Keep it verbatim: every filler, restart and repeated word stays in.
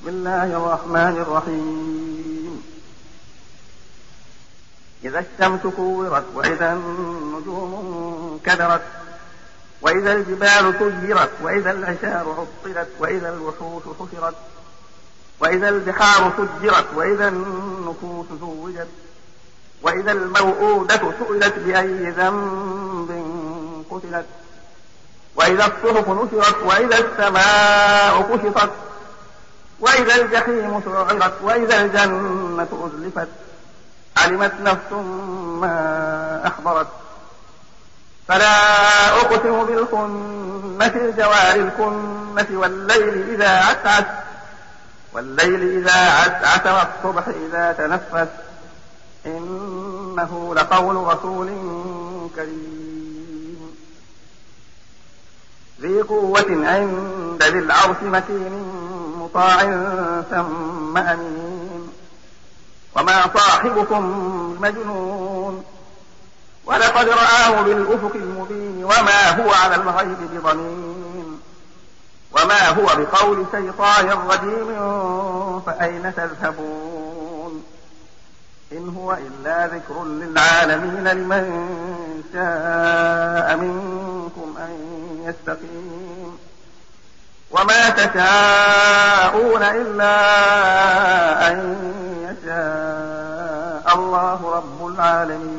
بسم الله الرحمن الرحيم. إذا الشمس كورت وإذا النجوم انكدرت وإذا الجبال سيرت وإذا العشار عطلت وإذا الوحوش حشرت وإذا البحار سجرت وإذا النفوس زوجت وإذا الموءودة سئلت بأي ذنب قتلت وإذا الصحف نشرت وإذا السماء كشطت وإذا الجحيم سعرت وإذا الجنة أزلفت علمت نفس ما أحضرت فلا أقسم بالخنس الجوار الكنس والليل إذا عسعس والليل إذا عسعس والصبح إذا تنفس إنه لقول رسول كريم ذي قوة عند ذي العرش مكين مطاع ثم أمين وما صاحبكم مجنون ولقد رآه بالأفق المبين وما هو على الغيب بضنين وما هو بقول شيطان رجيم فأين تذهبون إن هو إلا ذكر للعالمين لمن شاء منكم أن يستقيم وما تشاءون إلا أن يشاء الله رب العالمين.